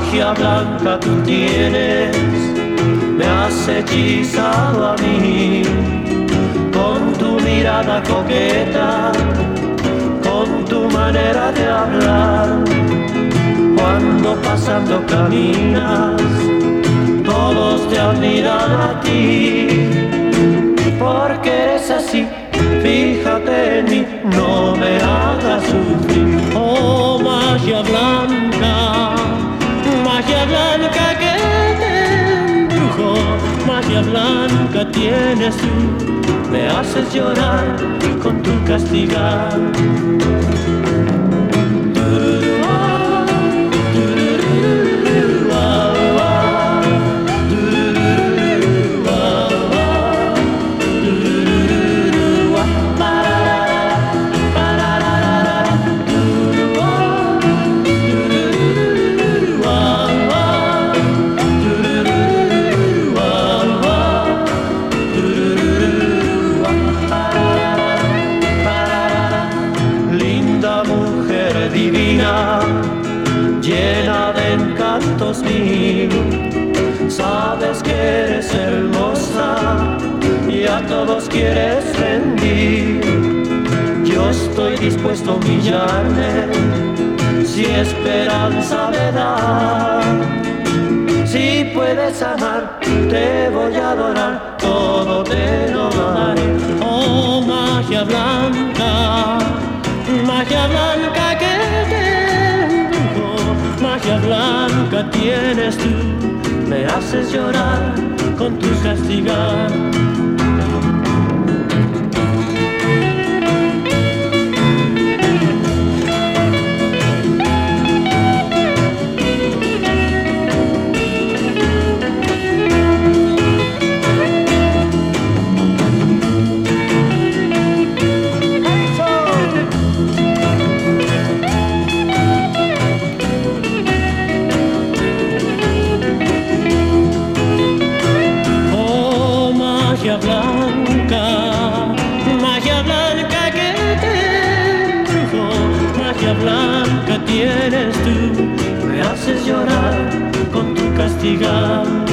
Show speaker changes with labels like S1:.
S1: magia blanca tú tienes, me has hechizado a mí, con tu mirada coqueta, con tu manera de hablar. Cuando pasando caminas, todos te admiran a ti, porque eres así, fíjate en mí, no me hagas sufrir. Oh, magia blanca que te embrujó, magia blanca tienes tú, me haces llorar con tu castigar. Divina, llena de encantos mil, sabes que eres hermosa y a todos quieres rendir. Yo estoy dispuesto a humillarme si esperanza me da. Si puedes amar, te voy a adorar, todo te lo daré. Oh, magia blanca que magia blanca tienes tú, me haces llorar con tu castigar. Magia blanca que te embrujó, magia blanca tienes tú, me haces llorar con tu castigar.